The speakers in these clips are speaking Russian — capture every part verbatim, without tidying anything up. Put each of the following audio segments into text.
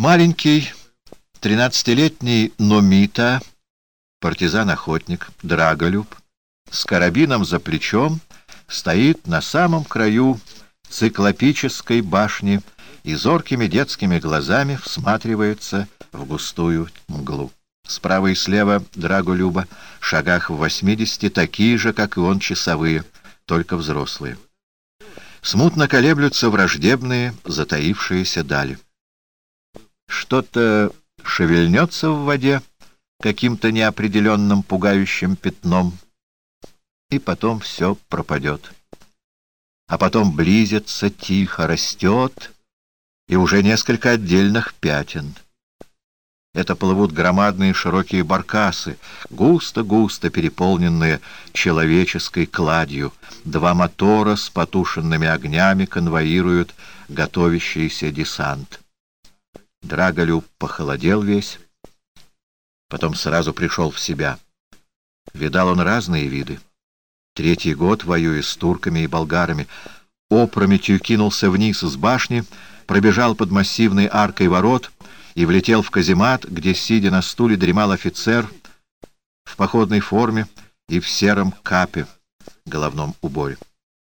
Маленький тринадцатилетний Номита, партизан-охотник, драголюб, с карабином за плечом, стоит на самом краю циклопической башни и зоркими детскими глазами всматривается в густую мглу. Справа и слева драголюба, шагах в восьмидесяти, такие же, как и он, часовые, только взрослые. Смутно колеблются враждебные, затаившиеся дали. Что-то шевельнется в воде каким-то неопределенным пугающим пятном, и потом все пропадет. А потом близится, тихо растет, и уже несколько отдельных пятен. Это плывут громадные широкие баркасы, густо-густо переполненные человеческой кладью. Два мотора с потушенными огнями конвоируют готовящийся десант. Драголюб похолодел весь, потом сразу пришел в себя. Видал он разные виды. Третий год воюя с турками и болгарами, опрометью кинулся вниз с башни, пробежал под массивной аркой ворот и влетел в каземат, где, сидя на стуле, дремал офицер в походной форме и в сером капе, головном уборе.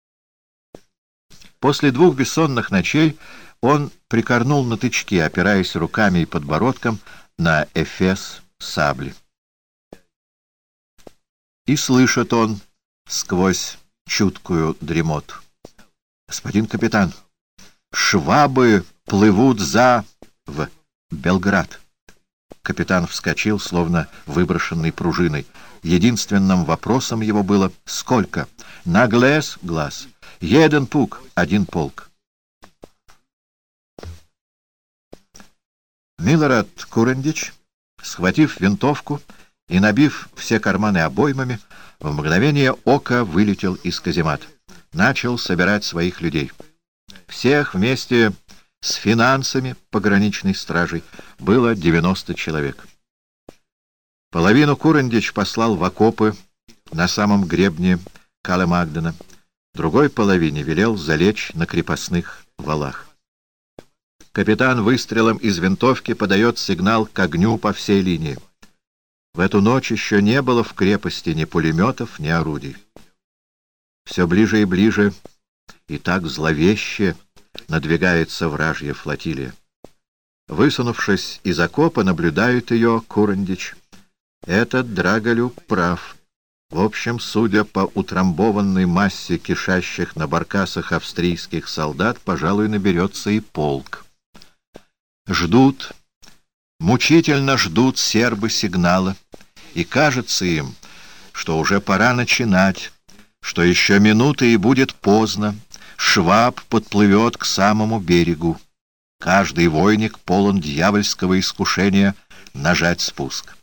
После двух бессонных ночей он прикорнул на тычке, опираясь руками и подбородком на эфес сабли. И слышит он сквозь чуткую дремоту: «Господин капитан, швабы плывут за... в Белград». Капитан вскочил, словно выброшенный пружиной. Единственным вопросом его было: «Сколько?» «Наглес» — глаз. «Един пук» — один полк. Милорад Курендич, схватив винтовку и набив все карманы обоймами, в мгновение ока вылетел из каземата. Начал собирать своих людей. Всех вместе с финансами пограничной стражей было девяносто человек. Половину Курендич послал в окопы на самом гребне Кале-Магдена, другой половине велел залечь на крепостных валах. Капитан выстрелом из винтовки подает сигнал к огню по всей линии. В эту ночь еще не было в крепости ни пулеметов, ни орудий. Все ближе и ближе, и так зловеще надвигается вражья флотилия. Высунувшись из окопа, наблюдает ее Курендич. Этот драголюб прав. В общем, судя по утрамбованной массе кишащих на баркасах австрийских солдат, пожалуй, наберется и полк. Ждут, мучительно ждут сербы сигнала, и кажется им, что уже пора начинать, что еще минуты и будет поздно, Шваб подплывет к самому берегу. Каждый войник полон дьявольского искушения нажать спуск.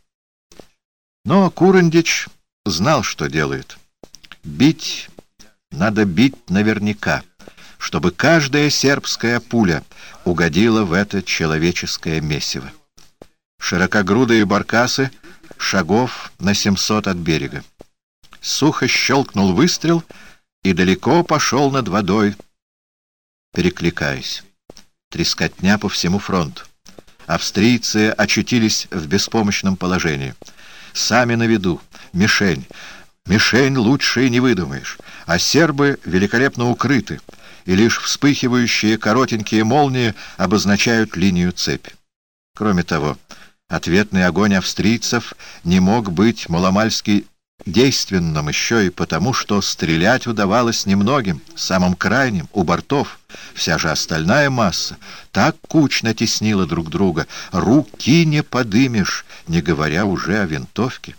Но Курендич знал, что делает. Бить надо бить наверняка, чтобы каждая сербская пуля угодила в это человеческое месиво. Широкогрудые баркасы шагов на семьсот от берега. Сухо щелкнул выстрел и далеко пошел над водой, перекликаясь. Трескотня по всему фронту. Австрийцы очутились в беспомощном положении. Сами на виду. Мишень. Мишень лучше и не выдумаешь. А сербы великолепно укрыты, и лишь вспыхивающие коротенькие молнии обозначают линию цепи. Кроме того, ответный огонь австрийцев не мог быть маломальски действенным еще и потому, что стрелять удавалось немногим, самым крайним, у бортов. Вся же остальная масса так кучно теснила друг друга, руки не подымешь, не говоря уже о винтовке.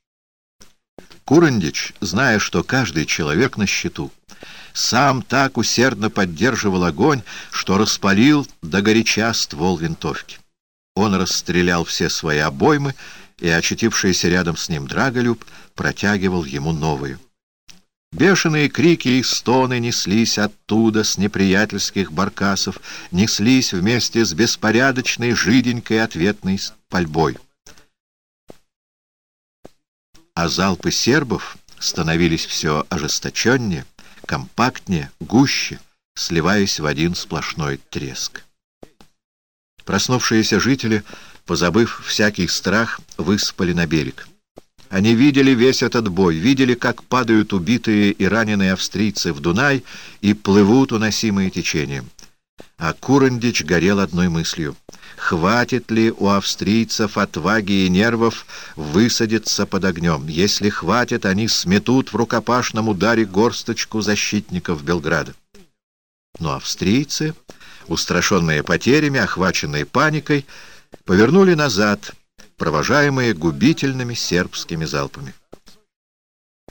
Курендич, зная, что каждый человек на счету, сам так усердно поддерживал огонь, что распалил догоряча ствол винтовки. Он расстрелял все свои обоймы, и очутившийся рядом с ним драголюб протягивал ему новую. Бешеные крики и стоны неслись оттуда с неприятельских баркасов, неслись вместе с беспорядочной жиденькой ответной пальбой. А залпы сербов становились все ожесточеннее, компактнее, гуще, сливаясь в один сплошной треск. Проснувшиеся жители, позабыв всякий страх, высыпали на берег. Они видели весь этот бой, видели, как падают убитые и раненые австрийцы в Дунай и плывут, уносимые течением. А Курандич горел одной мыслью: хватит ли у австрийцев отваги и нервов высадиться под огнем? Если хватит, они сметут в рукопашном ударе горсточку защитников Белграда. Но австрийцы, устрашенные потерями, охваченные паникой, повернули назад, провожаемые губительными сербскими залпами.